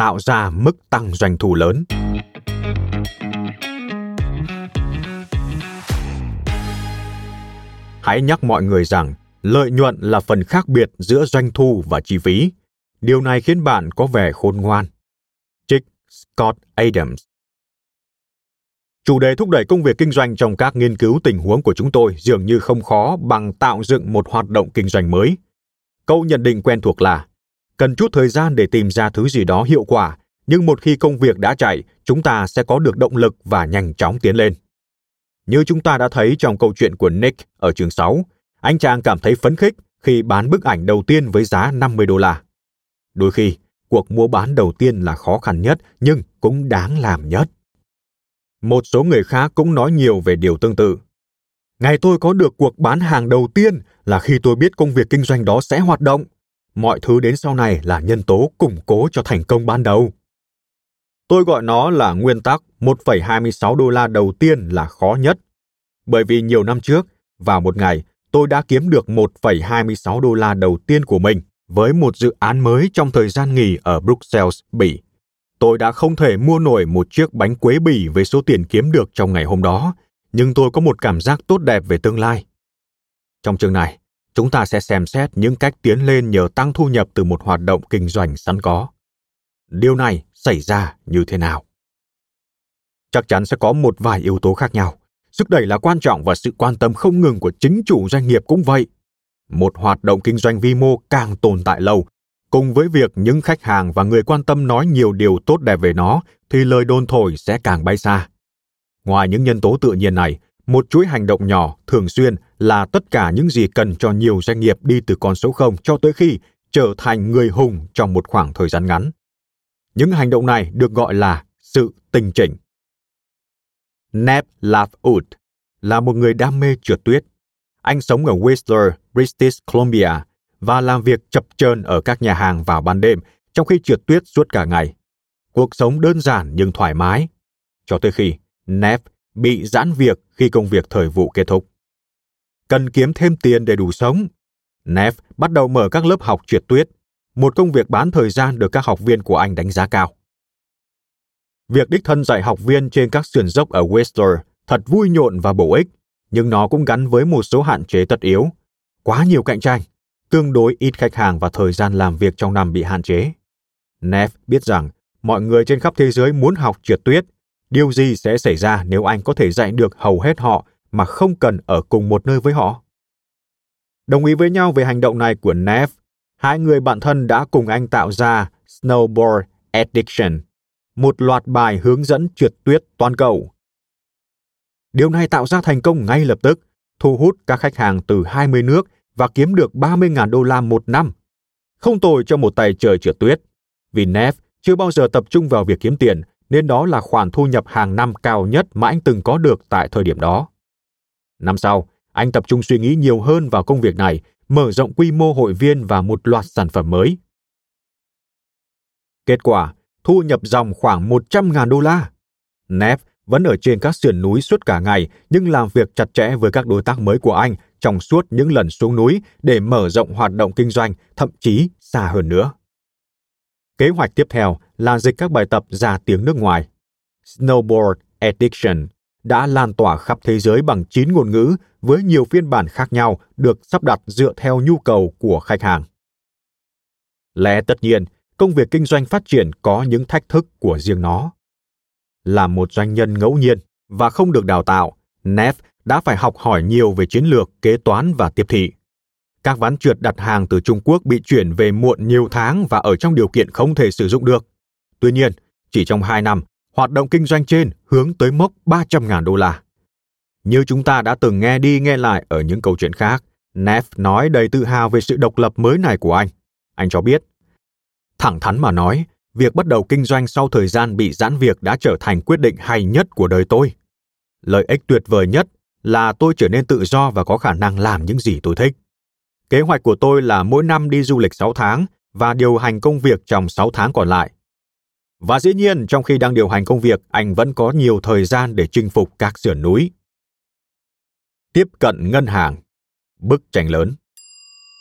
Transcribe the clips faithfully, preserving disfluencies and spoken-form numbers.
tạo ra mức tăng doanh thu lớn. Hãy nhắc mọi người rằng lợi nhuận là phần khác biệt giữa doanh thu và chi phí. Điều này khiến bạn có vẻ khôn ngoan. Trích Scott Adams. Chủ đề thúc đẩy công việc kinh doanh trong các nghiên cứu tình huống của chúng tôi dường như không khó bằng tạo dựng một hoạt động kinh doanh mới. Câu nhận định quen thuộc là cần chút thời gian để tìm ra thứ gì đó hiệu quả, nhưng một khi công việc đã chạy, chúng ta sẽ có được động lực và nhanh chóng tiến lên. Như chúng ta đã thấy trong câu chuyện của Nick ở chương sáu, anh chàng cảm thấy phấn khích khi bán bức ảnh đầu tiên với giá năm mươi đô la. Đôi khi, cuộc mua bán đầu tiên là khó khăn nhất nhưng cũng đáng làm nhất. Một số người khác cũng nói nhiều về điều tương tự. Ngày tôi có được cuộc bán hàng đầu tiên là khi tôi biết công việc kinh doanh đó sẽ hoạt động. Mọi thứ đến sau này là nhân tố củng cố cho thành công ban đầu. Tôi gọi nó là nguyên tắc một phẩy hai mươi sáu đô la đầu tiên là khó nhất. Bởi vì nhiều năm trước, vào một ngày, tôi đã kiếm được một phẩy hai mươi sáu đô la đầu tiên của mình với một dự án mới trong thời gian nghỉ ở Bruxelles, Bỉ. Tôi đã không thể mua nổi một chiếc bánh quế Bỉ với số tiền kiếm được trong ngày hôm đó, nhưng tôi có một cảm giác tốt đẹp về tương lai. Trong chương này, chúng ta sẽ xem xét những cách tiến lên nhờ tăng thu nhập từ một hoạt động kinh doanh sẵn có. Điều này xảy ra như thế nào? Chắc chắn sẽ có một vài yếu tố khác nhau. Sức đẩy là quan trọng và sự quan tâm không ngừng của chính chủ doanh nghiệp cũng vậy. Một hoạt động kinh doanh vi mô càng tồn tại lâu, cùng với việc những khách hàng và người quan tâm nói nhiều điều tốt đẹp về nó, thì lời đồn thổi sẽ càng bay xa. Ngoài những nhân tố tự nhiên này, một chuỗi hành động nhỏ, thường xuyên là tất cả những gì cần cho nhiều doanh nghiệp đi từ con số không cho tới khi trở thành người hùng trong một khoảng thời gian ngắn. Những hành động này được gọi là sự tinh chỉnh. Nev Lovewood là một người đam mê trượt tuyết. Anh sống ở Whistler, British Columbia và làm việc chập chờn ở các nhà hàng vào ban đêm trong khi trượt tuyết suốt cả ngày. Cuộc sống đơn giản nhưng thoải mái. Cho tới khi Nev bị giãn việc khi công việc thời vụ kết thúc. Cần kiếm thêm tiền để đủ sống. Nev bắt đầu mở các lớp học trượt tuyết, một công việc bán thời gian được các học viên của anh đánh giá cao. Việc đích thân dạy học viên trên các sườn dốc ở Whistler thật vui nhộn và bổ ích, nhưng nó cũng gắn với một số hạn chế tất yếu. Quá nhiều cạnh tranh, tương đối ít khách hàng và thời gian làm việc trong năm bị hạn chế. Nev biết rằng mọi người trên khắp thế giới muốn học trượt tuyết. Điều gì sẽ xảy ra nếu anh có thể dạy được hầu hết họ mà không cần ở cùng một nơi với họ? Đồng ý với nhau về hành động này của Nev, hai người bạn thân đã cùng anh tạo ra Snowboard Addiction, một loạt bài hướng dẫn trượt tuyết toàn cầu. Điều này tạo ra thành công ngay lập tức, thu hút các khách hàng từ hai mươi nước và kiếm được ba mươi nghìn đô la một năm. Không tồi cho một tay chơi trượt tuyết. Vì Nev chưa bao giờ tập trung vào việc kiếm tiền, nên đó là khoản thu nhập hàng năm cao nhất mà anh từng có được tại thời điểm đó. Năm sau, anh tập trung suy nghĩ nhiều hơn vào công việc này, mở rộng quy mô hội viên và một loạt sản phẩm mới. Kết quả, thu nhập dòng khoảng một trăm nghìn đô la. Nev vẫn ở trên các sườn núi suốt cả ngày, nhưng làm việc chặt chẽ với các đối tác mới của anh trong suốt những lần xuống núi để mở rộng hoạt động kinh doanh, thậm chí xa hơn nữa. Kế hoạch tiếp theo là dịch các bài tập ra tiếng nước ngoài. Snowboard Addiction đã lan tỏa khắp thế giới bằng chín ngôn ngữ với nhiều phiên bản khác nhau được sắp đặt dựa theo nhu cầu của khách hàng. Lẽ tất nhiên, công việc kinh doanh phát triển có những thách thức của riêng nó. Là một doanh nhân ngẫu nhiên và không được đào tạo, Nev đã phải học hỏi nhiều về chiến lược, kế toán và tiếp thị. Các ván trượt đặt hàng từ Trung Quốc bị chuyển về muộn nhiều tháng và ở trong điều kiện không thể sử dụng được. Tuy nhiên, chỉ trong hai năm, hoạt động kinh doanh trên hướng tới mốc ba trăm nghìn đô la. Như chúng ta đã từng nghe đi nghe lại ở những câu chuyện khác, Nev nói đầy tự hào về sự độc lập mới này của anh. Anh cho biết, thẳng thắn mà nói, việc bắt đầu kinh doanh sau thời gian bị giãn việc đã trở thành quyết định hay nhất của đời tôi. Lợi ích tuyệt vời nhất là tôi trở nên tự do và có khả năng làm những gì tôi thích. Kế hoạch của tôi là mỗi năm đi du lịch sáu tháng và điều hành công việc trong sáu tháng còn lại. Và dĩ nhiên, trong khi đang điều hành công việc, anh vẫn có nhiều thời gian để chinh phục các sườn núi. Tiếp cận ngân hàng. Bức tranh lớn.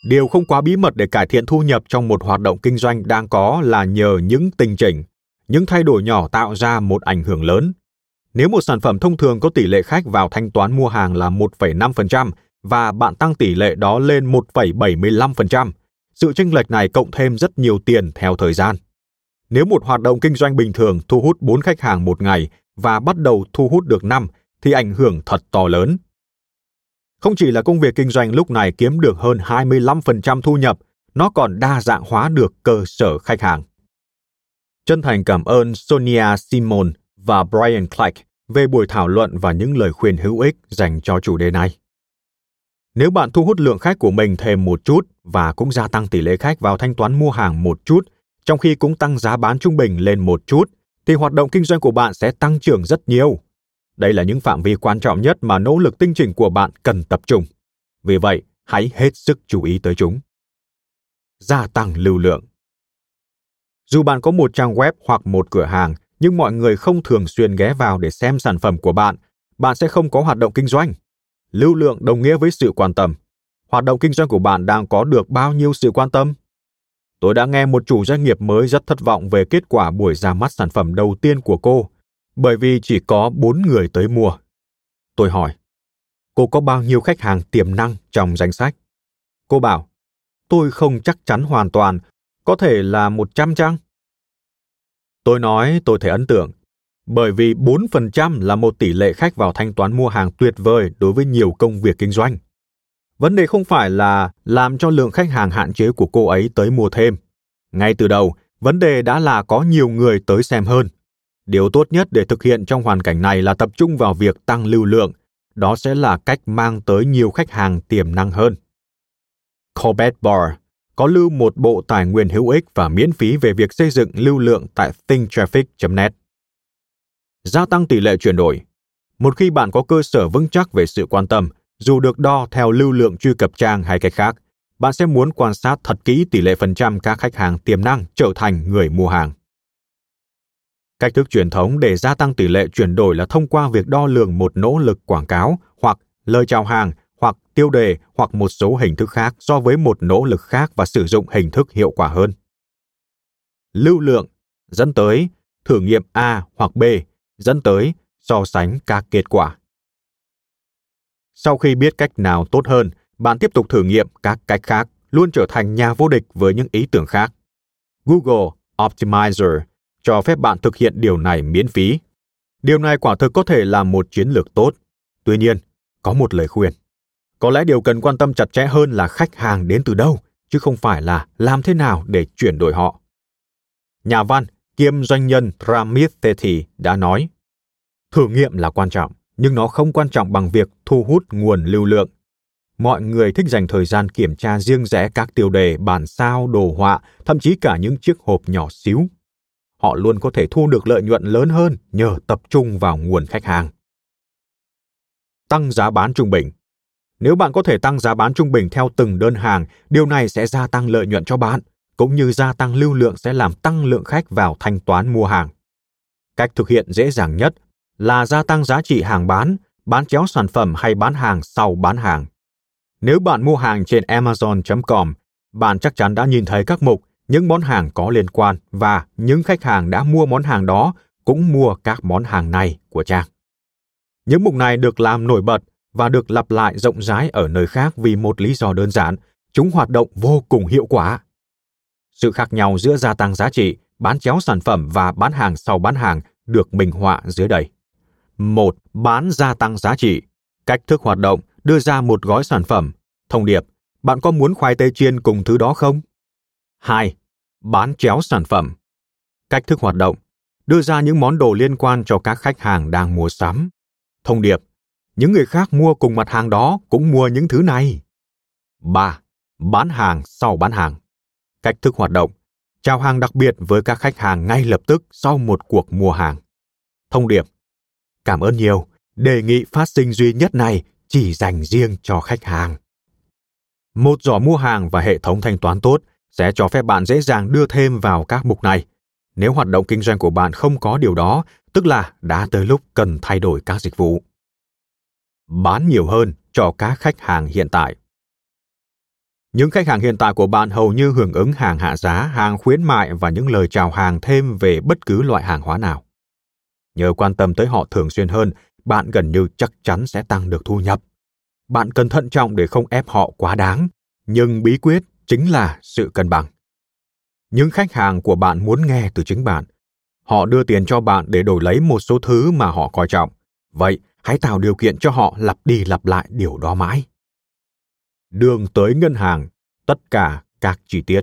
Điều không quá bí mật để cải thiện thu nhập trong một hoạt động kinh doanh đang có là nhờ những tinh chỉnh, những thay đổi nhỏ tạo ra một ảnh hưởng lớn. Nếu một sản phẩm thông thường có tỷ lệ khách vào thanh toán mua hàng là một phẩy năm phần trăm và bạn tăng tỷ lệ đó lên một phẩy bảy mươi lăm phần trăm, sự chênh lệch này cộng thêm rất nhiều tiền theo thời gian. Nếu một hoạt động kinh doanh bình thường thu hút bốn khách hàng một ngày và bắt đầu thu hút được năm, thì ảnh hưởng thật to lớn. Không chỉ là công việc kinh doanh lúc này kiếm được hơn hai mươi lăm phần trăm thu nhập, nó còn đa dạng hóa được cơ sở khách hàng. Chân thành cảm ơn Sonia Simon và Brian Clark về buổi thảo luận và những lời khuyên hữu ích dành cho chủ đề này. Nếu bạn thu hút lượng khách của mình thêm một chút và cũng gia tăng tỷ lệ khách vào thanh toán mua hàng một chút, trong khi cũng tăng giá bán trung bình lên một chút, thì hoạt động kinh doanh của bạn sẽ tăng trưởng rất nhiều. Đây là những phạm vi quan trọng nhất mà nỗ lực tinh chỉnh của bạn cần tập trung. Vì vậy, hãy hết sức chú ý tới chúng. Gia tăng lưu lượng. Dù bạn có một trang web hoặc một cửa hàng, nhưng mọi người không thường xuyên ghé vào để xem sản phẩm của bạn, bạn sẽ không có hoạt động kinh doanh. Lưu lượng đồng nghĩa với sự quan tâm. Hoạt động kinh doanh của bạn đang có được bao nhiêu sự quan tâm? Tôi đã nghe một chủ doanh nghiệp mới rất thất vọng về kết quả buổi ra mắt sản phẩm đầu tiên của cô, bởi vì chỉ có bốn người tới mua. Tôi hỏi, cô có bao nhiêu khách hàng tiềm năng trong danh sách? Cô bảo, tôi không chắc chắn hoàn toàn, có thể là một trăm chăng? Tôi nói tôi thấy ấn tượng, bởi vì bốn phần trăm là một tỷ lệ khách vào thanh toán mua hàng tuyệt vời đối với nhiều công việc kinh doanh. Vấn đề không phải là làm cho lượng khách hàng hạn chế của cô ấy tới mua thêm. Ngay từ đầu, vấn đề đã là có nhiều người tới xem hơn. Điều tốt nhất để thực hiện trong hoàn cảnh này là tập trung vào việc tăng lưu lượng. Đó sẽ là cách mang tới nhiều khách hàng tiềm năng hơn. Corbett Barr có lưu một bộ tài nguyên hữu ích và miễn phí về việc xây dựng lưu lượng tại think traffic chấm net. Gia tăng tỷ lệ chuyển đổi. Một khi bạn có cơ sở vững chắc về sự quan tâm, dù được đo theo lưu lượng truy cập trang hay cách khác, bạn sẽ muốn quan sát thật kỹ tỷ lệ phần trăm các khách hàng tiềm năng trở thành người mua hàng. Cách thức truyền thống để gia tăng tỷ lệ chuyển đổi là thông qua việc đo lường một nỗ lực quảng cáo hoặc lời chào hàng hoặc tiêu đề hoặc một số hình thức khác so với một nỗ lực khác và sử dụng hình thức hiệu quả hơn. Lưu lượng dẫn tới thử nghiệm A hoặc B dẫn tới so sánh các kết quả. Sau khi biết cách nào tốt hơn, bạn tiếp tục thử nghiệm các cách khác, luôn trở thành nhà vô địch với những ý tưởng khác. Google Optimizer cho phép bạn thực hiện điều này miễn phí. Điều này quả thực có thể là một chiến lược tốt. Tuy nhiên, có một lời khuyên. Có lẽ điều cần quan tâm chặt chẽ hơn là khách hàng đến từ đâu, chứ không phải là làm thế nào để chuyển đổi họ. Nhà văn kiêm doanh nhân Ramit Sethi đã nói, thử nghiệm là quan trọng, nhưng nó không quan trọng bằng việc thu hút nguồn lưu lượng. Mọi người thích dành thời gian kiểm tra riêng rẽ các tiêu đề, bản sao, đồ họa, thậm chí cả những chiếc hộp nhỏ xíu. Họ luôn có thể thu được lợi nhuận lớn hơn nhờ tập trung vào nguồn khách hàng. Tăng giá bán trung bình. Nếu bạn có thể tăng giá bán trung bình theo từng đơn hàng, điều này sẽ gia tăng lợi nhuận cho bạn, cũng như gia tăng lưu lượng sẽ làm tăng lượng khách vào thanh toán mua hàng. Cách thực hiện dễ dàng nhất là gia tăng giá trị hàng bán, bán chéo sản phẩm hay bán hàng sau bán hàng. Nếu bạn mua hàng trên amazon chấm com, bạn chắc chắn đã nhìn thấy các mục những món hàng có liên quan và những khách hàng đã mua món hàng đó cũng mua các món hàng này của trang. Những mục này được làm nổi bật và được lặp lại rộng rãi ở nơi khác vì một lý do đơn giản, chúng hoạt động vô cùng hiệu quả. Sự khác nhau giữa gia tăng giá trị, bán chéo sản phẩm và bán hàng sau bán hàng được minh họa dưới đây. một. Bán gia tăng giá trị. Cách thức hoạt động, đưa ra một gói sản phẩm. Thông điệp, bạn có muốn khoai tây chiên cùng thứ đó không? hai. Bán chéo sản phẩm. Cách thức hoạt động, đưa ra những món đồ liên quan cho các khách hàng đang mua sắm. Thông điệp, những người khác mua cùng mặt hàng đó cũng mua những thứ này. ba. Bán hàng sau bán hàng. Cách thức hoạt động, chào hàng đặc biệt với các khách hàng ngay lập tức sau một cuộc mua hàng. Thông điệp, cảm ơn nhiều, đề nghị phát sinh duy nhất này chỉ dành riêng cho khách hàng. Một giỏ mua hàng và hệ thống thanh toán tốt sẽ cho phép bạn dễ dàng đưa thêm vào các mục này. Nếu hoạt động kinh doanh của bạn không có điều đó, tức là đã tới lúc cần thay đổi các dịch vụ. Bán nhiều hơn cho các khách hàng hiện tại. Những khách hàng hiện tại của bạn hầu như hưởng ứng hàng hạ giá, hàng khuyến mại và những lời chào hàng thêm về bất cứ loại hàng hóa nào. Nhờ quan tâm tới họ thường xuyên hơn, bạn gần như chắc chắn sẽ tăng được thu nhập. Bạn cần thận trọng để không ép họ quá đáng, nhưng bí quyết chính là sự cân bằng. Những khách hàng của bạn muốn nghe từ chính bạn. Họ đưa tiền cho bạn để đổi lấy một số thứ mà họ coi trọng. Vậy, hãy tạo điều kiện cho họ lặp đi lặp lại điều đó mãi. Đường tới ngân hàng, tất cả các chi tiết.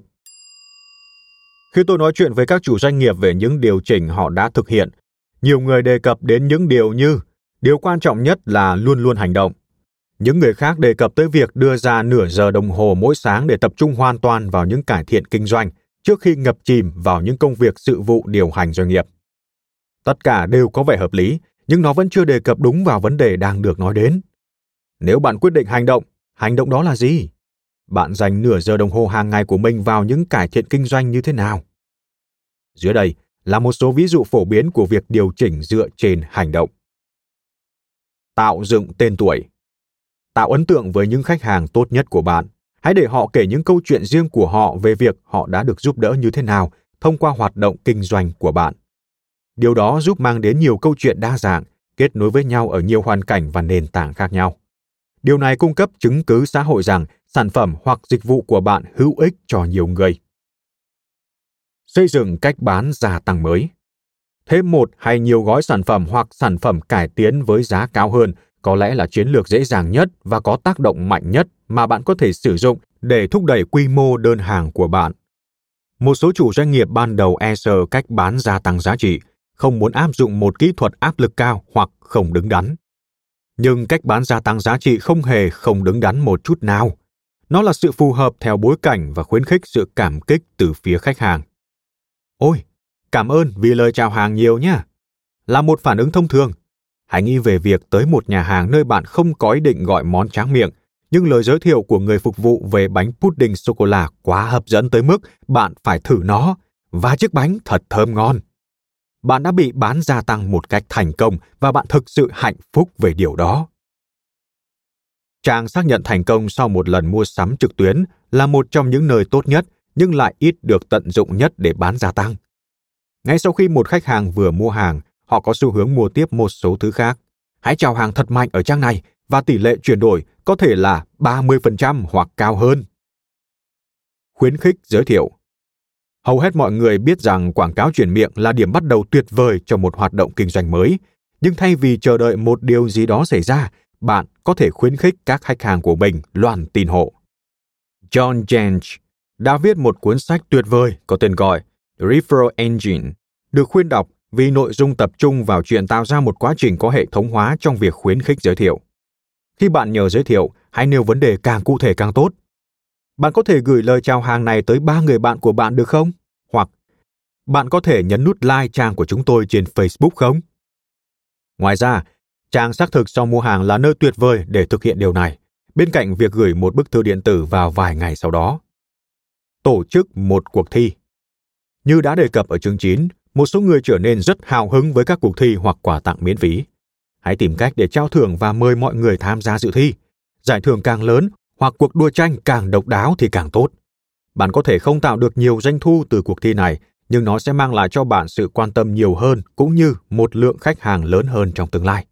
Khi tôi nói chuyện với các chủ doanh nghiệp về những điều chỉnh họ đã thực hiện, nhiều người đề cập đến những điều như điều quan trọng nhất là luôn luôn hành động. Những người khác đề cập tới việc đưa ra nửa giờ đồng hồ mỗi sáng để tập trung hoàn toàn vào những cải thiện kinh doanh trước khi ngập chìm vào những công việc sự vụ điều hành doanh nghiệp. Tất cả đều có vẻ hợp lý, nhưng nó vẫn chưa đề cập đúng vào vấn đề đang được nói đến. Nếu bạn quyết định hành động, hành động đó là gì? Bạn dành nửa giờ đồng hồ hàng ngày của mình vào những cải thiện kinh doanh như thế nào? Dưới đây là một số ví dụ phổ biến của việc điều chỉnh dựa trên hành động. Tạo dựng tên tuổi. Tạo ấn tượng với những khách hàng tốt nhất của bạn. Hãy để họ kể những câu chuyện riêng của họ về việc họ đã được giúp đỡ như thế nào thông qua hoạt động kinh doanh của bạn. Điều đó giúp mang đến nhiều câu chuyện đa dạng, kết nối với nhau ở nhiều hoàn cảnh và nền tảng khác nhau. Điều này cung cấp chứng cứ xã hội rằng sản phẩm hoặc dịch vụ của bạn hữu ích cho nhiều người. Xây dựng cách bán gia tăng mới. Thêm một hay nhiều gói sản phẩm hoặc sản phẩm cải tiến với giá cao hơn có lẽ là chiến lược dễ dàng nhất và có tác động mạnh nhất mà bạn có thể sử dụng để thúc đẩy quy mô đơn hàng của bạn. Một số chủ doanh nghiệp ban đầu e sợ cách bán gia tăng giá trị, không muốn áp dụng một kỹ thuật áp lực cao hoặc không đứng đắn. Nhưng cách bán gia tăng giá trị không hề không đứng đắn một chút nào. Nó là sự phù hợp theo bối cảnh và khuyến khích sự cảm kích từ phía khách hàng. Ôi, cảm ơn vì lời chào hàng nhiều nhé. Là một phản ứng thông thường. Hãy nghĩ về việc tới một nhà hàng nơi bạn không có ý định gọi món tráng miệng, nhưng lời giới thiệu của người phục vụ về bánh pudding sô-cô-la quá hấp dẫn tới mức bạn phải thử nó, và chiếc bánh thật thơm ngon. Bạn đã bị bán gia tăng một cách thành công và bạn thực sự hạnh phúc về điều đó. Trang xác nhận thành công sau một lần mua sắm trực tuyến là một trong những nơi tốt nhất nhưng lại ít được tận dụng nhất để bán gia tăng. Ngay sau khi một khách hàng vừa mua hàng, họ có xu hướng mua tiếp một số thứ khác. Hãy chào hàng thật mạnh ở trang này và tỷ lệ chuyển đổi có thể là ba mươi phần trăm hoặc cao hơn. Khuyến khích giới thiệu. Hầu hết mọi người biết rằng quảng cáo truyền miệng là điểm bắt đầu tuyệt vời cho một hoạt động kinh doanh mới, nhưng thay vì chờ đợi một điều gì đó xảy ra, bạn có thể khuyến khích các khách hàng của mình loan tin hộ. John Jantsch đã viết một cuốn sách tuyệt vời có tên gọi Referral Engine, được khuyên đọc vì nội dung tập trung vào chuyện tạo ra một quá trình có hệ thống hóa trong việc khuyến khích giới thiệu. Khi bạn nhờ giới thiệu, hãy nêu vấn đề càng cụ thể càng tốt. Bạn có thể gửi lời chào hàng này tới ba người bạn của bạn được không? Hoặc bạn có thể nhấn nút like trang của chúng tôi trên Facebook không? Ngoài ra, trang xác thực sau mua hàng là nơi tuyệt vời để thực hiện điều này, bên cạnh việc gửi một bức thư điện tử vào vài ngày sau đó. Tổ chức một cuộc thi. Như đã đề cập ở chương chín, một số người trở nên rất hào hứng với các cuộc thi hoặc quà tặng miễn phí. Hãy tìm cách để trao thưởng và mời mọi người tham gia dự thi. Giải thưởng càng lớn hoặc cuộc đua tranh càng độc đáo thì càng tốt. Bạn có thể không tạo được nhiều doanh thu từ cuộc thi này, nhưng nó sẽ mang lại cho bạn sự quan tâm nhiều hơn cũng như một lượng khách hàng lớn hơn trong tương lai.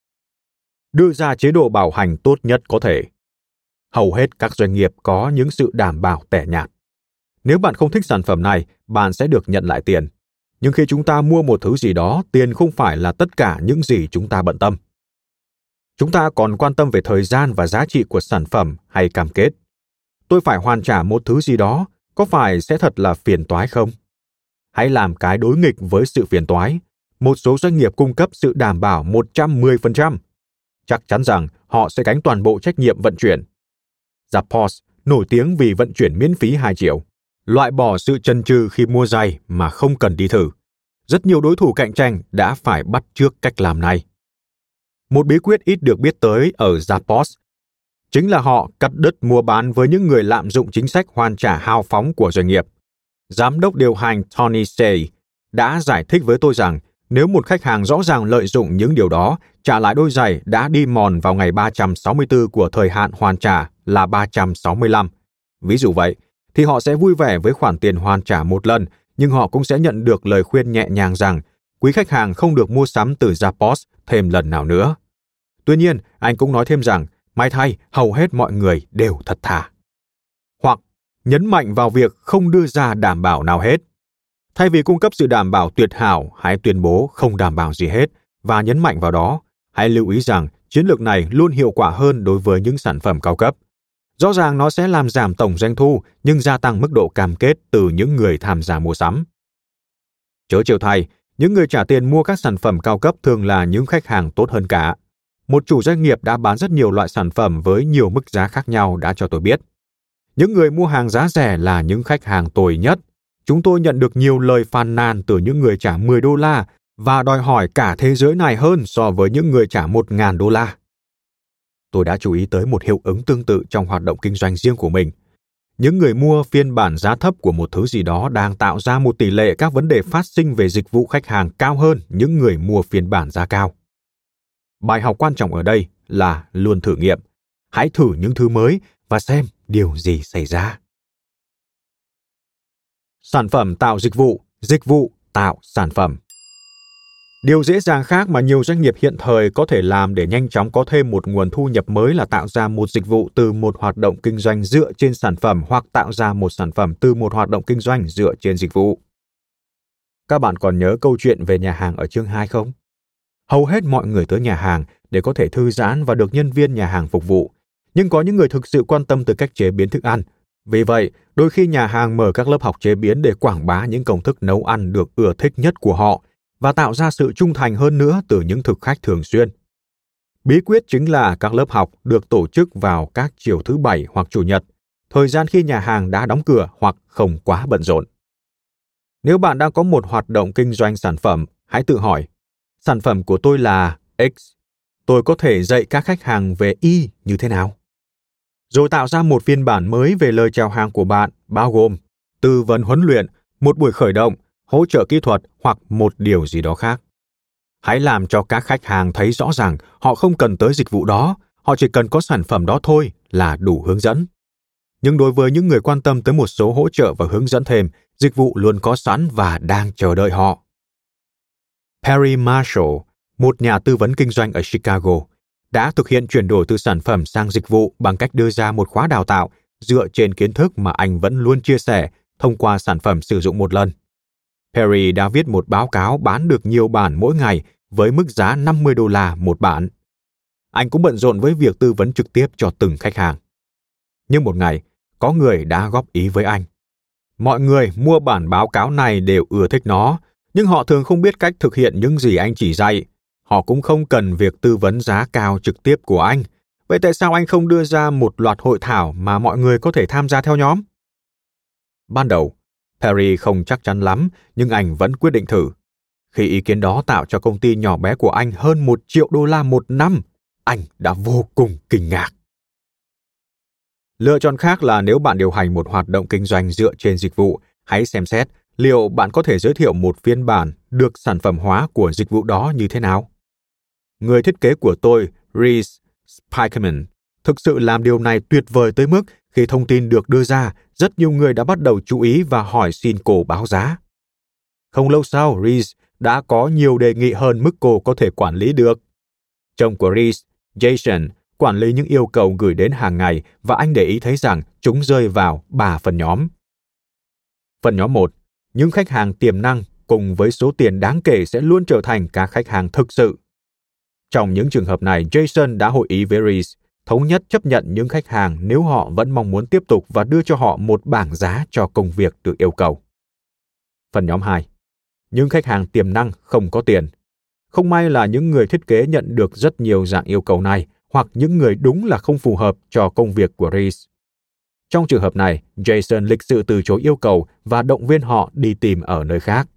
Đưa ra chế độ bảo hành tốt nhất có thể. Hầu hết các doanh nghiệp có những sự đảm bảo tẻ nhạt. Nếu bạn không thích sản phẩm này, bạn sẽ được nhận lại tiền. Nhưng khi chúng ta mua một thứ gì đó, tiền không phải là tất cả những gì chúng ta bận tâm. Chúng ta còn quan tâm về thời gian và giá trị của sản phẩm hay cam kết. Tôi phải hoàn trả một thứ gì đó, có phải sẽ thật là phiền toái không? Hãy làm cái đối nghịch với sự phiền toái. Một số doanh nghiệp cung cấp sự đảm bảo một trăm mười phần trăm. Chắc chắn rằng họ sẽ gánh toàn bộ trách nhiệm vận chuyển. Zappos nổi tiếng vì vận chuyển miễn phí hai triệu. Loại bỏ sự chần chừ khi mua giày mà không cần đi thử. Rất nhiều đối thủ cạnh tranh đã phải bắt chước cách làm này. Một bí quyết ít được biết tới ở Zappos chính là họ cắt đứt mua bán với những người lạm dụng chính sách hoàn trả hào phóng của doanh nghiệp. Giám đốc điều hành Tony Say đã giải thích với tôi rằng nếu một khách hàng rõ ràng lợi dụng những điều đó, trả lại đôi giày đã đi mòn vào ngày ba trăm sáu mươi tư của thời hạn hoàn trả là ba trăm sáu mươi lăm, Ví dụ vậy, thì họ sẽ vui vẻ với khoản tiền hoàn trả một lần, nhưng họ cũng sẽ nhận được lời khuyên nhẹ nhàng rằng quý khách hàng không được mua sắm từ Zappos thêm lần nào nữa. Tuy nhiên, anh cũng nói thêm rằng, may thay, hầu hết mọi người đều thật thà. Hoặc nhấn mạnh vào việc không đưa ra đảm bảo nào hết. Thay vì cung cấp sự đảm bảo tuyệt hảo, hãy tuyên bố không đảm bảo gì hết và nhấn mạnh vào đó. Hãy lưu ý rằng chiến lược này luôn hiệu quả hơn đối với những sản phẩm cao cấp. Rõ ràng nó sẽ làm giảm tổng doanh thu, nhưng gia tăng mức độ cam kết từ những người tham gia mua sắm. Chớ trêu thay, những người trả tiền mua các sản phẩm cao cấp thường là những khách hàng tốt hơn cả. Một chủ doanh nghiệp đã bán rất nhiều loại sản phẩm với nhiều mức giá khác nhau đã cho tôi biết. Những người mua hàng giá rẻ là những khách hàng tồi nhất. Chúng tôi nhận được nhiều lời phàn nàn từ những người trả mười đô la và đòi hỏi cả thế giới này hơn so với những người trả một nghìn đô la. Tôi đã chú ý tới một hiệu ứng tương tự trong hoạt động kinh doanh riêng của mình. Những người mua phiên bản giá thấp của một thứ gì đó đang tạo ra một tỷ lệ các vấn đề phát sinh về dịch vụ khách hàng cao hơn những người mua phiên bản giá cao. Bài học quan trọng ở đây là luôn thử nghiệm. Hãy thử những thứ mới và xem điều gì xảy ra. Sản phẩm tạo dịch vụ, dịch vụ tạo sản phẩm. Điều dễ dàng khác mà nhiều doanh nghiệp hiện thời có thể làm để nhanh chóng có thêm một nguồn thu nhập mới là tạo ra một dịch vụ từ một hoạt động kinh doanh dựa trên sản phẩm hoặc tạo ra một sản phẩm từ một hoạt động kinh doanh dựa trên dịch vụ. Các bạn còn nhớ câu chuyện về nhà hàng ở chương hai không? Hầu hết mọi người tới nhà hàng để có thể thư giãn và được nhân viên nhà hàng phục vụ, nhưng có những người thực sự quan tâm tới cách chế biến thức ăn. Vì vậy, đôi khi nhà hàng mở các lớp học chế biến để quảng bá những công thức nấu ăn được ưa thích nhất của họ và tạo ra sự trung thành hơn nữa từ những thực khách thường xuyên. Bí quyết chính là các lớp học được tổ chức vào các chiều thứ Bảy hoặc Chủ nhật, thời gian khi nhà hàng đã đóng cửa hoặc không quá bận rộn. Nếu bạn đang có một hoạt động kinh doanh sản phẩm, hãy tự hỏi, sản phẩm của tôi là X, tôi có thể dạy các khách hàng về Y như thế nào? Rồi tạo ra một phiên bản mới về lời chào hàng của bạn, bao gồm tư vấn huấn luyện, một buổi khởi động, hỗ trợ kỹ thuật hoặc một điều gì đó khác. Hãy làm cho các khách hàng thấy rõ ràng họ không cần tới dịch vụ đó, họ chỉ cần có sản phẩm đó thôi là đủ hướng dẫn. Nhưng đối với những người quan tâm tới một số hỗ trợ và hướng dẫn thêm, dịch vụ luôn có sẵn và đang chờ đợi họ. Perry Marshall, một nhà tư vấn kinh doanh ở Chicago, đã thực hiện chuyển đổi từ sản phẩm sang dịch vụ bằng cách đưa ra một khóa đào tạo dựa trên kiến thức mà anh vẫn luôn chia sẻ thông qua sản phẩm sử dụng một lần. Perry đã viết một báo cáo bán được nhiều bản mỗi ngày với mức giá năm mươi đô la một bản. Anh cũng bận rộn với việc tư vấn trực tiếp cho từng khách hàng. Nhưng một ngày, có người đã góp ý với anh. Mọi người mua bản báo cáo này đều ưa thích nó, nhưng họ thường không biết cách thực hiện những gì anh chỉ dạy. Họ cũng không cần việc tư vấn giá cao trực tiếp của anh. Vậy tại sao anh không đưa ra một loạt hội thảo mà mọi người có thể tham gia theo nhóm? Ban đầu, Perry không chắc chắn lắm, nhưng anh vẫn quyết định thử. Khi ý kiến đó tạo cho công ty nhỏ bé của anh hơn một triệu đô la một năm, anh đã vô cùng kinh ngạc. Lựa chọn khác là nếu bạn điều hành một hoạt động kinh doanh dựa trên dịch vụ, hãy xem xét liệu bạn có thể giới thiệu một phiên bản được sản phẩm hóa của dịch vụ đó như thế nào. Người thiết kế của tôi, Reese Spikeman, thực sự làm điều này tuyệt vời tới mức khi thông tin được đưa ra, rất nhiều người đã bắt đầu chú ý và hỏi xin cô báo giá. Không lâu sau, Reese đã có nhiều đề nghị hơn mức cô có thể quản lý được. Chồng của Reese, Jason, quản lý những yêu cầu gửi đến hàng ngày và anh để ý thấy rằng chúng rơi vào ba phần nhóm. Phần nhóm một, những khách hàng tiềm năng cùng với số tiền đáng kể sẽ luôn trở thành các khách hàng thực sự. Trong những trường hợp này, Jason đã hội ý với Reese, thống nhất chấp nhận những khách hàng nếu họ vẫn mong muốn tiếp tục và đưa cho họ một bảng giá cho công việc được yêu cầu. Phần nhóm hai, những khách hàng tiềm năng không có tiền. Không may là những người thiết kế nhận được rất nhiều dạng yêu cầu này, hoặc những người đúng là không phù hợp cho công việc của Reese. Trong trường hợp này, Jason lịch sự từ chối yêu cầu và động viên họ đi tìm ở nơi khác.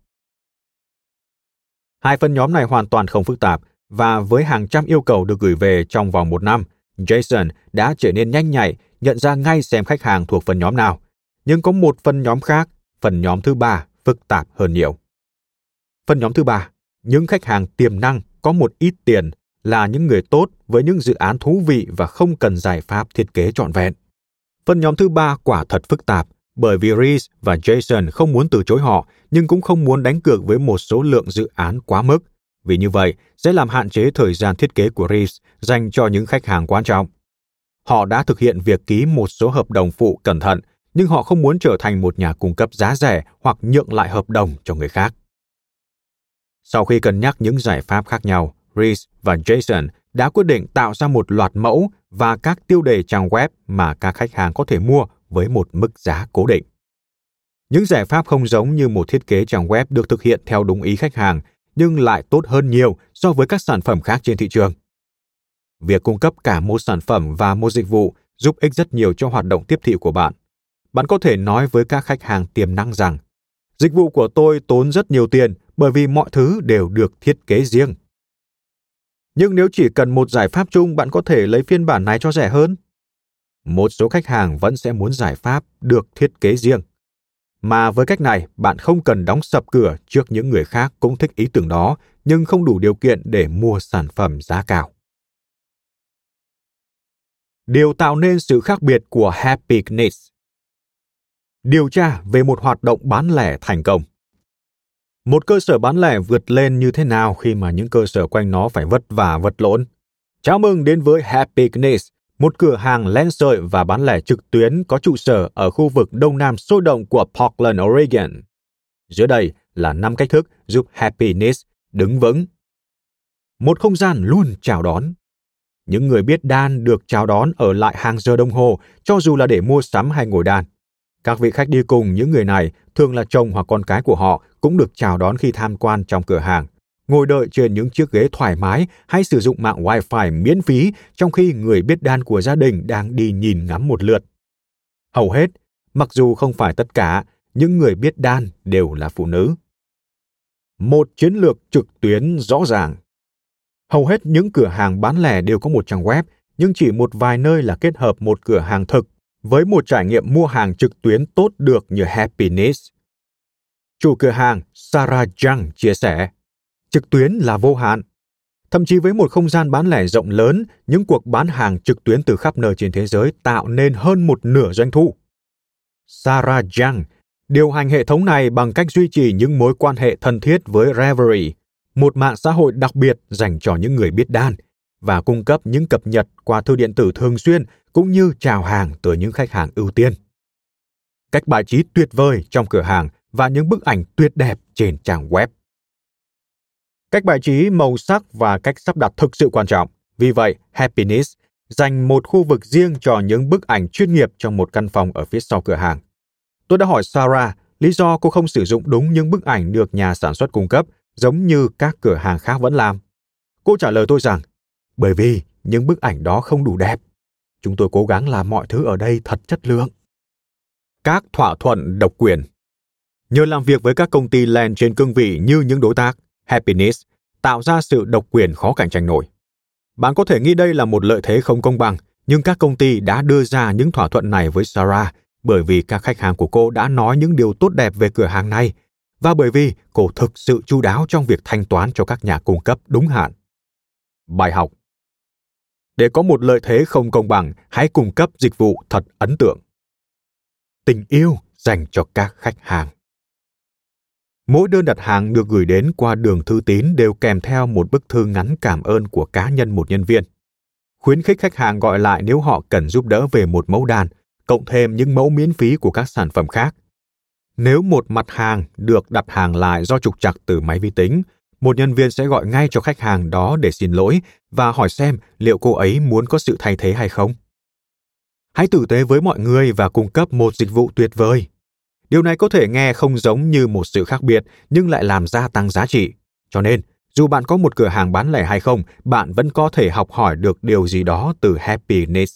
Hai phần nhóm này hoàn toàn không phức tạp, và với hàng trăm yêu cầu được gửi về trong vòng một năm, Jason đã trở nên nhanh nhạy, nhận ra ngay xem khách hàng thuộc phần nhóm nào. Nhưng có một phần nhóm khác, phần nhóm thứ ba, phức tạp hơn nhiều. Phần nhóm thứ ba, những khách hàng tiềm năng có một ít tiền, là những người tốt với những dự án thú vị và không cần giải pháp thiết kế trọn vẹn. Phần nhóm thứ ba quả thật phức tạp, bởi vì Reese và Jason không muốn từ chối họ, nhưng cũng không muốn đánh cược với một số lượng dự án quá mức. Vì như vậy, sẽ làm hạn chế thời gian thiết kế của Reese dành cho những khách hàng quan trọng. Họ đã thực hiện việc ký một số hợp đồng phụ cẩn thận, nhưng họ không muốn trở thành một nhà cung cấp giá rẻ hoặc nhượng lại hợp đồng cho người khác. Sau khi cân nhắc những giải pháp khác nhau, Reese và Jason đã quyết định tạo ra một loạt mẫu và các tiêu đề trang web mà các khách hàng có thể mua với một mức giá cố định. Những giải pháp không giống như một thiết kế trang web được thực hiện theo đúng ý khách hàng, nhưng lại tốt hơn nhiều so với các sản phẩm khác trên thị trường. Việc cung cấp cả một sản phẩm và một dịch vụ giúp ích rất nhiều cho hoạt động tiếp thị của bạn. Bạn có thể nói với các khách hàng tiềm năng rằng, dịch vụ của tôi tốn rất nhiều tiền bởi vì mọi thứ đều được thiết kế riêng. Nhưng nếu chỉ cần một giải pháp chung, bạn có thể lấy phiên bản này cho rẻ hơn. Một số khách hàng vẫn sẽ muốn giải pháp được thiết kế riêng. Mà với cách này, bạn không cần đóng sập cửa trước những người khác cũng thích ý tưởng đó, nhưng không đủ điều kiện để mua sản phẩm giá cao. Điều tạo nên sự khác biệt của Happy Niche. Điều tra về một hoạt động bán lẻ thành công. Một cơ sở bán lẻ vượt lên như thế nào khi mà những cơ sở quanh nó phải vất vả vật lộn? Chào mừng đến với Happy Niche, một cửa hàng len sợi và bán lẻ trực tuyến có trụ sở ở khu vực đông nam sôi động của Portland, Oregon. Dưới đây là năm cách thức giúp Happy Niche đứng vững. Một không gian luôn chào đón. Những người biết đan được chào đón ở lại hàng giờ đồng hồ, cho dù là để mua sắm hay ngồi đan. Các vị khách đi cùng những người này, thường là chồng hoặc con cái của họ, cũng được chào đón khi tham quan trong cửa hàng, ngồi đợi trên những chiếc ghế thoải mái hay sử dụng mạng Wi-Fi miễn phí trong khi người biết đan của gia đình đang đi nhìn ngắm một lượt. Hầu hết, mặc dù không phải tất cả, những người biết đan đều là phụ nữ. Một chiến lược trực tuyến rõ ràng. Hầu hết những cửa hàng bán lẻ đều có một trang web, nhưng chỉ một vài nơi là kết hợp một cửa hàng thực với một trải nghiệm mua hàng trực tuyến tốt được như Happy Niche. Chủ cửa hàng Sarah Young chia sẻ, trực tuyến là vô hạn. Thậm chí với một không gian bán lẻ rộng lớn, những cuộc bán hàng trực tuyến từ khắp nơi trên thế giới tạo nên hơn một nửa doanh thu. Sarah Young điều hành hệ thống này bằng cách duy trì những mối quan hệ thân thiết với Reverie, một mạng xã hội đặc biệt dành cho những người biết đan, và cung cấp những cập nhật qua thư điện tử thường xuyên cũng như chào hàng tới những khách hàng ưu tiên. Cách bài trí tuyệt vời trong cửa hàng và những bức ảnh tuyệt đẹp trên trang web. Cách bài trí, màu sắc và cách sắp đặt thực sự quan trọng. Vì vậy, Happy Niche dành một khu vực riêng cho những bức ảnh chuyên nghiệp trong một căn phòng ở phía sau cửa hàng. Tôi đã hỏi Sarah lý do cô không sử dụng đúng những bức ảnh được nhà sản xuất cung cấp, giống như các cửa hàng khác vẫn làm. Cô trả lời tôi rằng, bởi vì những bức ảnh đó không đủ đẹp. Chúng tôi cố gắng làm mọi thứ ở đây thật chất lượng. Các thỏa thuận độc quyền. Nhờ làm việc với các công ty len trên cương vị như những đối tác, Happy Niche tạo ra sự độc quyền khó cạnh tranh nổi. Bạn có thể nghĩ đây là một lợi thế không công bằng, nhưng các công ty đã đưa ra những thỏa thuận này với Sarah bởi vì các khách hàng của cô đã nói những điều tốt đẹp về cửa hàng này, và bởi vì cô thực sự chu đáo trong việc thanh toán cho các nhà cung cấp đúng hạn. Bài học. Để có một lợi thế không công bằng, hãy cung cấp dịch vụ thật ấn tượng. Tình yêu dành cho các khách hàng. Mỗi đơn đặt hàng được gửi đến qua đường thư tín đều kèm theo một bức thư ngắn cảm ơn của cá nhân một nhân viên. Khuyến khích khách hàng gọi lại nếu họ cần giúp đỡ về một mẫu đan, cộng thêm những mẫu miễn phí của các sản phẩm khác. Nếu một mặt hàng được đặt hàng lại do trục trặc từ máy vi tính, một nhân viên sẽ gọi ngay cho khách hàng đó để xin lỗi và hỏi xem liệu cô ấy muốn có sự thay thế hay không. Hãy tử tế với mọi người và cung cấp một dịch vụ tuyệt vời. Điều này có thể nghe không giống như một sự khác biệt, nhưng lại làm gia tăng giá trị. Cho nên, dù bạn có một cửa hàng bán lẻ hay không, bạn vẫn có thể học hỏi được điều gì đó từ Happy Niche.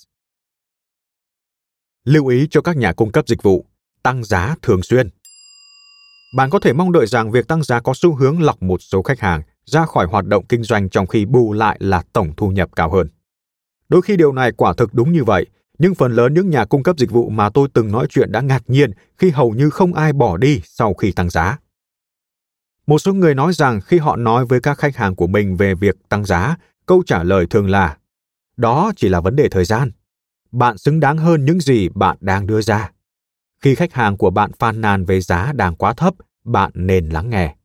Lưu ý cho các nhà cung cấp dịch vụ, tăng giá thường xuyên. Bạn có thể mong đợi rằng việc tăng giá có xu hướng lọc một số khách hàng ra khỏi hoạt động kinh doanh, trong khi bù lại là tổng thu nhập cao hơn. Đôi khi điều này quả thực đúng như vậy, nhưng phần lớn những nhà cung cấp dịch vụ mà tôi từng nói chuyện đã ngạc nhiên khi hầu như không ai bỏ đi sau khi tăng giá. Một số người nói rằng khi họ nói với các khách hàng của mình về việc tăng giá, câu trả lời thường là, đó chỉ là vấn đề thời gian. bạn xứng đáng hơn những gì bạn đang đưa ra. Khi khách hàng của bạn phàn nàn về giá đang quá thấp, bạn nên lắng nghe.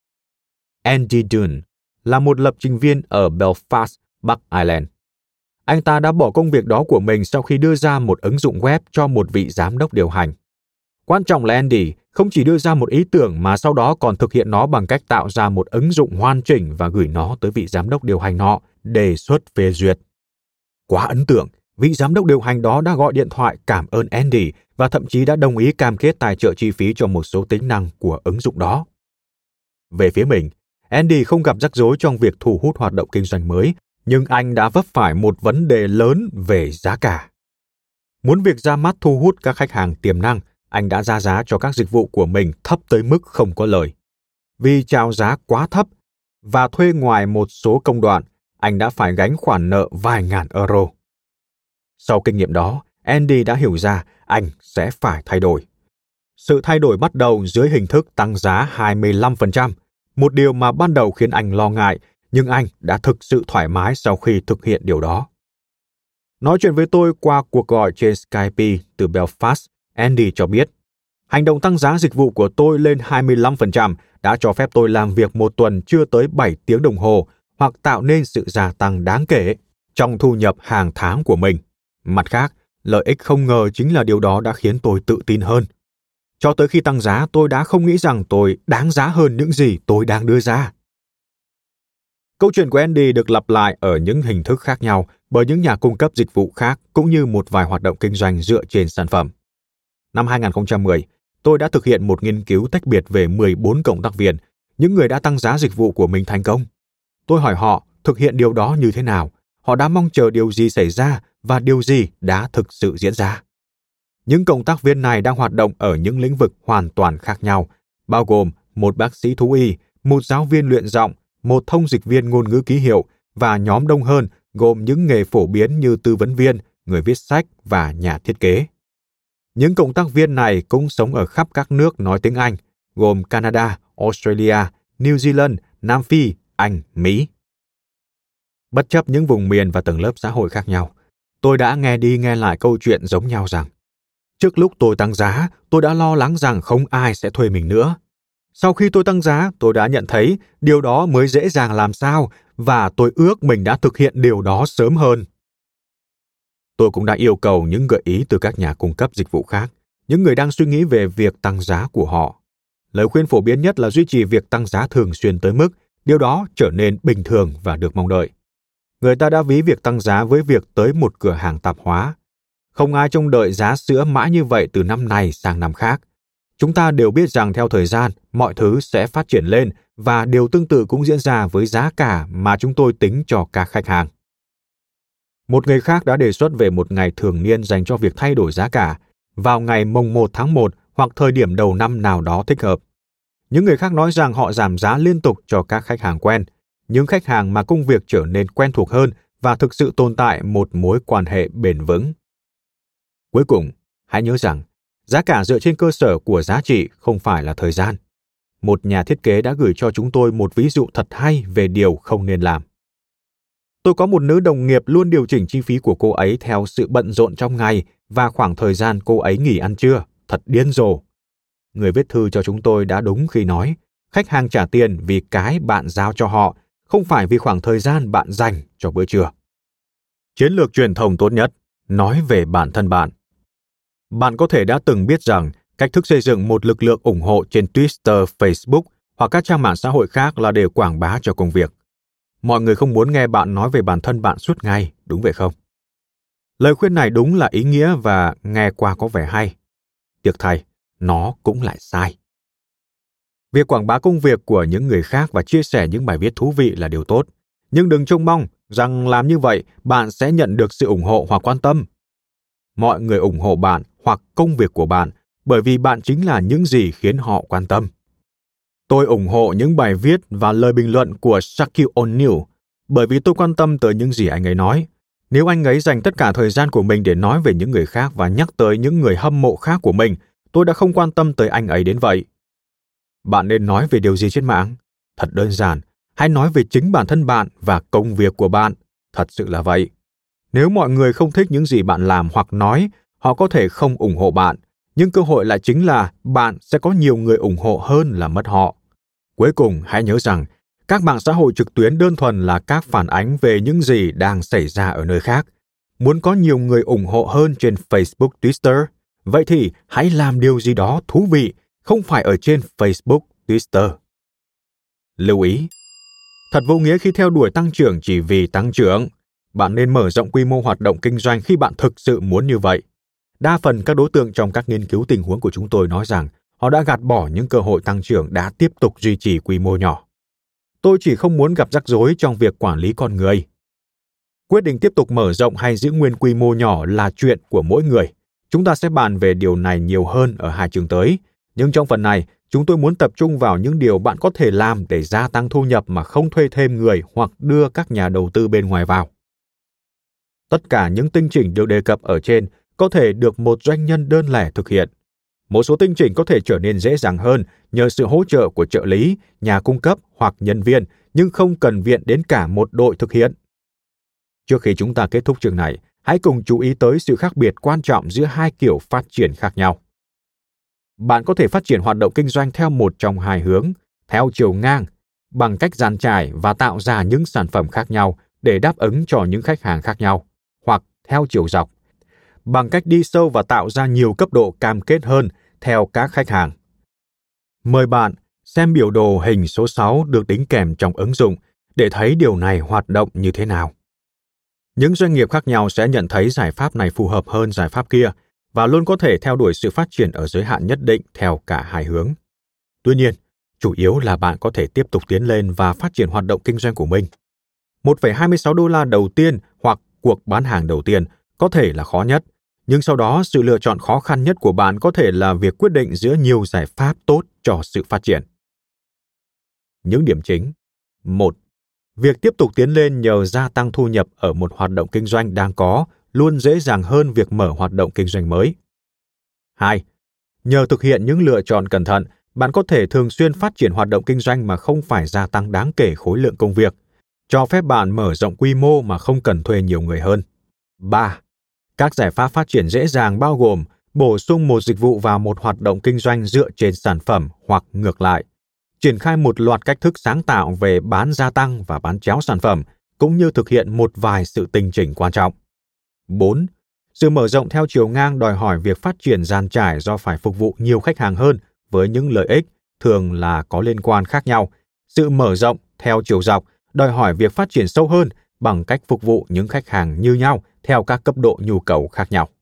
Andy Dunn là một lập trình viên ở Belfast, Bắc Ireland. Anh ta đã bỏ công việc đó của mình sau khi đưa ra một ứng dụng web cho một vị giám đốc điều hành. Quan trọng là Andy không chỉ đưa ra một ý tưởng mà sau đó còn thực hiện nó bằng cách tạo ra một ứng dụng hoàn chỉnh và gửi nó tới vị giám đốc điều hành nọ, đề xuất phê duyệt. Quá ấn tượng, vị giám đốc điều hành đó đã gọi điện thoại cảm ơn Andy và thậm chí đã đồng ý cam kết tài trợ chi phí cho một số tính năng của ứng dụng đó. Về phía mình, Andy không gặp rắc rối trong việc thu hút hoạt động kinh doanh mới, nhưng anh đã vấp phải một vấn đề lớn về giá cả. Muốn việc ra mắt thu hút các khách hàng tiềm năng, anh đã ra giá cho các dịch vụ của mình thấp tới mức không có lời. Vì chào giá quá thấp và thuê ngoài một số công đoạn, anh đã phải gánh khoản nợ vài ngàn euro. Sau kinh nghiệm đó, Andy đã hiểu ra anh sẽ phải thay đổi. Sự thay đổi bắt đầu dưới hình thức tăng giá hai mươi lăm phần trăm, một điều mà ban đầu khiến anh lo ngại, nhưng anh đã thực sự thoải mái sau khi thực hiện điều đó. Nói chuyện với tôi qua cuộc gọi trên Skype từ Belfast, Andy cho biết, hành động tăng giá dịch vụ của tôi lên hai mươi lăm phần trăm đã cho phép tôi làm việc một tuần chưa tới bảy tiếng đồng hồ hoặc tạo nên sự gia tăng đáng kể trong thu nhập hàng tháng của mình. Mặt khác, lợi ích không ngờ chính là điều đó đã khiến tôi tự tin hơn. Cho tới khi tăng giá, tôi đã không nghĩ rằng tôi đáng giá hơn những gì tôi đang đưa ra. Câu chuyện của Andy được lặp lại ở những hình thức khác nhau bởi những nhà cung cấp dịch vụ khác cũng như một vài hoạt động kinh doanh dựa trên sản phẩm. Năm hai không một không, tôi đã thực hiện một nghiên cứu tách biệt về mười bốn cộng tác viên, những người đã tăng giá dịch vụ của mình thành công. Tôi hỏi họ thực hiện điều đó như thế nào, họ đã mong chờ điều gì xảy ra và điều gì đã thực sự diễn ra. Những cộng tác viên này đang hoạt động ở những lĩnh vực hoàn toàn khác nhau, bao gồm một bác sĩ thú y, một giáo viên luyện giọng, một thông dịch viên ngôn ngữ ký hiệu và nhóm đông hơn gồm những nghề phổ biến như tư vấn viên, người viết sách và nhà thiết kế. Những cộng tác viên này cũng sống ở khắp các nước nói tiếng Anh, gồm Canada, Australia, New Zealand, Nam Phi, Anh, Mỹ. Bất chấp những vùng miền và tầng lớp xã hội khác nhau, tôi đã nghe đi nghe lại câu chuyện giống nhau rằng trước lúc tôi tăng giá, tôi đã lo lắng rằng không ai sẽ thuê mình nữa. Sau khi tôi tăng giá, tôi đã nhận thấy điều đó mới dễ dàng làm sao và tôi ước mình đã thực hiện điều đó sớm hơn. Tôi cũng đã yêu cầu những gợi ý từ các nhà cung cấp dịch vụ khác, những người đang suy nghĩ về việc tăng giá của họ. Lời khuyên phổ biến nhất là duy trì việc tăng giá thường xuyên tới mức điều đó trở nên bình thường và được mong đợi. Người ta đã ví việc tăng giá với việc tới một cửa hàng tạp hóa. Không ai trông đợi giá sữa mãi như vậy từ năm này sang năm khác. Chúng ta đều biết rằng theo thời gian, mọi thứ sẽ phát triển lên và điều tương tự cũng diễn ra với giá cả mà chúng tôi tính cho các khách hàng. Một người khác đã đề xuất về một ngày thường niên dành cho việc thay đổi giá cả vào ngày mồng một tháng một hoặc thời điểm đầu năm nào đó thích hợp. Những người khác nói rằng họ giảm giá liên tục cho các khách hàng quen, những khách hàng mà công việc trở nên quen thuộc hơn và thực sự tồn tại một mối quan hệ bền vững. Cuối cùng, hãy nhớ rằng, giá cả dựa trên cơ sở của giá trị không phải là thời gian. Một nhà thiết kế đã gửi cho chúng tôi một ví dụ thật hay về điều không nên làm. Tôi có một nữ đồng nghiệp luôn điều chỉnh chi phí của cô ấy theo sự bận rộn trong ngày và khoảng thời gian cô ấy nghỉ ăn trưa, thật điên rồ. Người viết thư cho chúng tôi đã đúng khi nói, khách hàng trả tiền vì cái bạn giao cho họ, không phải vì khoảng thời gian bạn dành cho bữa trưa. Chiến lược truyền thông tốt nhất, nói về bản thân bạn. Bạn có thể đã từng biết rằng cách thức xây dựng một lực lượng ủng hộ trên Twitter, Facebook hoặc các trang mạng xã hội khác là để quảng bá cho công việc. Mọi người không muốn nghe bạn nói về bản thân bạn suốt ngày, đúng vậy không? Lời khuyên này đúng là ý nghĩa và nghe qua có vẻ hay. Tiếc thay, nó cũng lại sai. Việc quảng bá công việc của những người khác và chia sẻ những bài viết thú vị là điều tốt, nhưng đừng trông mong rằng làm như vậy bạn sẽ nhận được sự ủng hộ hoặc quan tâm. Mọi người ủng hộ bạn hoặc công việc của bạn bởi vì bạn chính là những gì khiến họ quan tâm. Tôi ủng hộ những bài viết và lời bình luận của Shaquille O'Neal bởi vì tôi quan tâm tới những gì anh ấy nói. Nếu anh ấy dành tất cả thời gian của mình để nói về những người khác và nhắc tới những người hâm mộ khác của mình, tôi đã không quan tâm tới anh ấy đến vậy. Bạn nên nói về điều gì trên mạng? Thật đơn giản, hãy nói về chính bản thân bạn và công việc của bạn. Thật sự là vậy. Nếu mọi người không thích những gì bạn làm hoặc nói, họ có thể không ủng hộ bạn, nhưng cơ hội lại chính là bạn sẽ có nhiều người ủng hộ hơn là mất họ. Cuối cùng, hãy nhớ rằng, các mạng xã hội trực tuyến đơn thuần là các phản ánh về những gì đang xảy ra ở nơi khác. Muốn có nhiều người ủng hộ hơn trên Facebook, Twitter, vậy thì hãy làm điều gì đó thú vị, không phải ở trên Facebook, Twitter. Lưu ý, thật vô nghĩa khi theo đuổi tăng trưởng chỉ vì tăng trưởng. Bạn nên mở rộng quy mô hoạt động kinh doanh khi bạn thực sự muốn như vậy. Đa phần các đối tượng trong các nghiên cứu tình huống của chúng tôi nói rằng họ đã gạt bỏ những cơ hội tăng trưởng đã tiếp tục duy trì quy mô nhỏ. Tôi chỉ không muốn gặp rắc rối trong việc quản lý con người. Quyết định tiếp tục mở rộng hay giữ nguyên quy mô nhỏ là chuyện của mỗi người. Chúng ta sẽ bàn về điều này nhiều hơn ở hai chương tới. Nhưng trong phần này, chúng tôi muốn tập trung vào những điều bạn có thể làm để gia tăng thu nhập mà không thuê thêm người hoặc đưa các nhà đầu tư bên ngoài vào. Tất cả những tinh chỉnh được đề cập ở trên có thể được một doanh nhân đơn lẻ thực hiện. Một số tinh chỉnh có thể trở nên dễ dàng hơn nhờ sự hỗ trợ của trợ lý, nhà cung cấp hoặc nhân viên, nhưng không cần viện đến cả một đội thực hiện. Trước khi chúng ta kết thúc chương này, hãy cùng chú ý tới sự khác biệt quan trọng giữa hai kiểu phát triển khác nhau. Bạn có thể phát triển hoạt động kinh doanh theo một trong hai hướng, theo chiều ngang, bằng cách dàn trải và tạo ra những sản phẩm khác nhau để đáp ứng cho những khách hàng khác nhau, hoặc theo chiều dọc, bằng cách đi sâu và tạo ra nhiều cấp độ cam kết hơn theo các khách hàng. Mời bạn xem biểu đồ hình số sáu được đính kèm trong ứng dụng để thấy điều này hoạt động như thế nào. Những doanh nghiệp khác nhau sẽ nhận thấy giải pháp này phù hợp hơn giải pháp kia và luôn có thể theo đuổi sự phát triển ở giới hạn nhất định theo cả hai hướng. Tuy nhiên, chủ yếu là bạn có thể tiếp tục tiến lên và phát triển hoạt động kinh doanh của mình. một phẩy hai mươi sáu đô la đầu tiên hoặc cuộc bán hàng đầu tiên có thể là khó nhất, nhưng sau đó sự lựa chọn khó khăn nhất của bạn có thể là việc quyết định giữa nhiều giải pháp tốt cho sự phát triển. Những điểm chính. một. Việc tiếp tục tiến lên nhờ gia tăng thu nhập ở một hoạt động kinh doanh đang có luôn dễ dàng hơn việc mở hoạt động kinh doanh mới. hai. Nhờ thực hiện những lựa chọn cẩn thận, bạn có thể thường xuyên phát triển hoạt động kinh doanh mà không phải gia tăng đáng kể khối lượng công việc, cho phép bạn mở rộng quy mô mà không cần thuê nhiều người hơn. ba. Các giải pháp phát triển dễ dàng bao gồm bổ sung một dịch vụ vào một hoạt động kinh doanh dựa trên sản phẩm hoặc ngược lại, triển khai một loạt cách thức sáng tạo về bán gia tăng và bán chéo sản phẩm, cũng như thực hiện một vài sự tinh chỉnh quan trọng. bốn. Sự mở rộng theo chiều ngang đòi hỏi việc phát triển dàn trải do phải phục vụ nhiều khách hàng hơn với những lợi ích thường là có liên quan khác nhau. Sự mở rộng theo chiều dọc đòi hỏi việc phát triển sâu hơn bằng cách phục vụ những khách hàng như nhau theo các cấp độ nhu cầu khác nhau.